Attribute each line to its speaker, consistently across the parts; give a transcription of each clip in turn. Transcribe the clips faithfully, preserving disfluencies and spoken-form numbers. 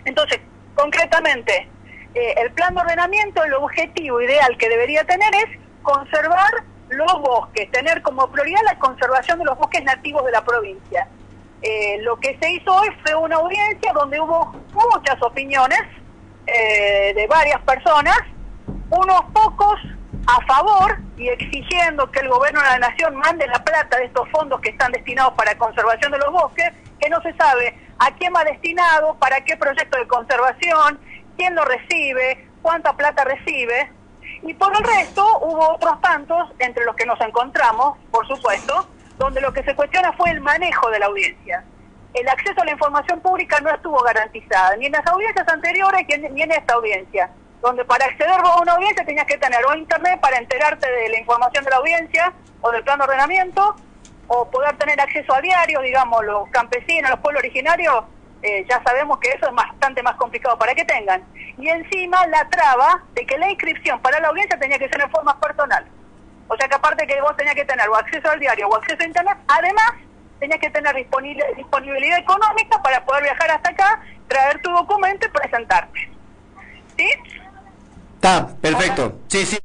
Speaker 1: Entonces, concretamente, eh, el plan de ordenamiento, el objetivo ideal que debería tener es conservar los bosques, tener como prioridad la conservación de los bosques nativos de la provincia. Eh, lo que se hizo hoy fue una audiencia donde hubo muchas opiniones eh, de varias personas, unos pocos a favor y exigiendo que el gobierno de la nación mande la plata de estos fondos que están destinados para conservación de los bosques, que no se sabe a quién va destinado, para qué proyecto de conservación, quién lo recibe, cuánta plata recibe. Y por el resto hubo otros tantos, entre los que nos encontramos, por supuesto, donde lo que se cuestiona fue el manejo de la audiencia. El acceso a la información pública no estuvo garantizada, ni en las audiencias anteriores ni en esta audiencia, donde para acceder a una audiencia tenías que tener o internet para enterarte de la información de la audiencia o del plan de ordenamiento, o poder tener acceso a diarios, digamos, los campesinos, los pueblos originarios, eh, ya sabemos que eso es bastante más complicado para que tengan. Y encima la traba de que la inscripción para la audiencia tenía que ser en forma personal. O sea que aparte que vos tenías que tener o acceso al diario o acceso a internet, además tenías que tener disponible, disponibilidad económica para poder viajar hasta acá, traer tu documento y presentarte. ¿Sí?
Speaker 2: Está, perfecto. Sí, sí.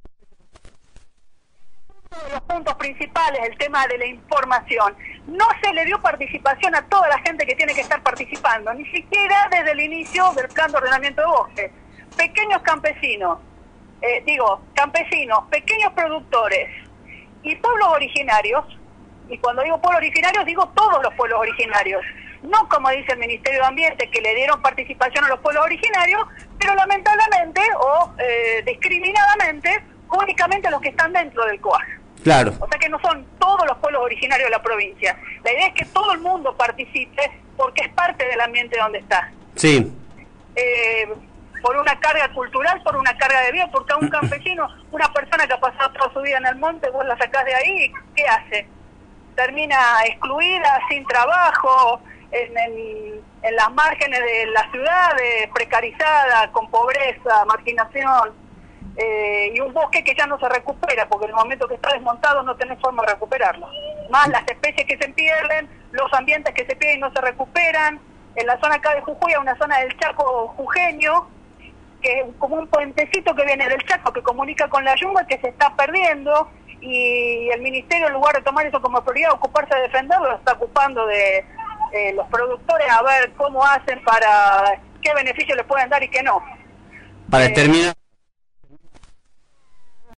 Speaker 1: Uno de los puntos principales, el tema de la información. No se le dio participación a toda la gente que tiene que estar participando, ni siquiera desde el inicio del plan de ordenamiento de bosques. Pequeños campesinos, eh, digo, campesinos, pequeños productores y pueblos originarios, y cuando digo pueblos originarios digo todos los pueblos originarios, no como dice el Ministerio de Ambiente que le dieron participación a los pueblos originarios, pero lamentablemente o eh, discriminadamente únicamente a los que están dentro del C O A G.
Speaker 2: Claro.
Speaker 1: O sea que no son todos los pueblos originarios de la provincia. La idea es que todo el mundo participe porque es parte del ambiente donde está.
Speaker 2: Sí.
Speaker 1: Eh, por una carga cultural, por una carga de vida, porque a un campesino, una persona que ha pasado toda su vida en el monte, vos la sacás de ahí, ¿qué hace? Termina excluida, sin trabajo, en, en, en las márgenes de la ciudad, precarizada, con pobreza, marginación. Eh, y un bosque que ya no se recupera, porque en el momento que está desmontado no tenés forma de recuperarlo. Más las especies que se pierden, los ambientes que se pierden y no se recuperan. En la zona acá de Jujuy hay una zona del Chaco jujeño, que es como un puentecito que viene del Chaco, que comunica con la Yunga, que se está perdiendo, y el Ministerio, en lugar de tomar eso como prioridad, ocuparse de defenderlo, lo está ocupando de eh, los productores a ver cómo hacen para, qué beneficios les pueden dar y qué no.
Speaker 2: Para
Speaker 1: eh,
Speaker 2: terminar...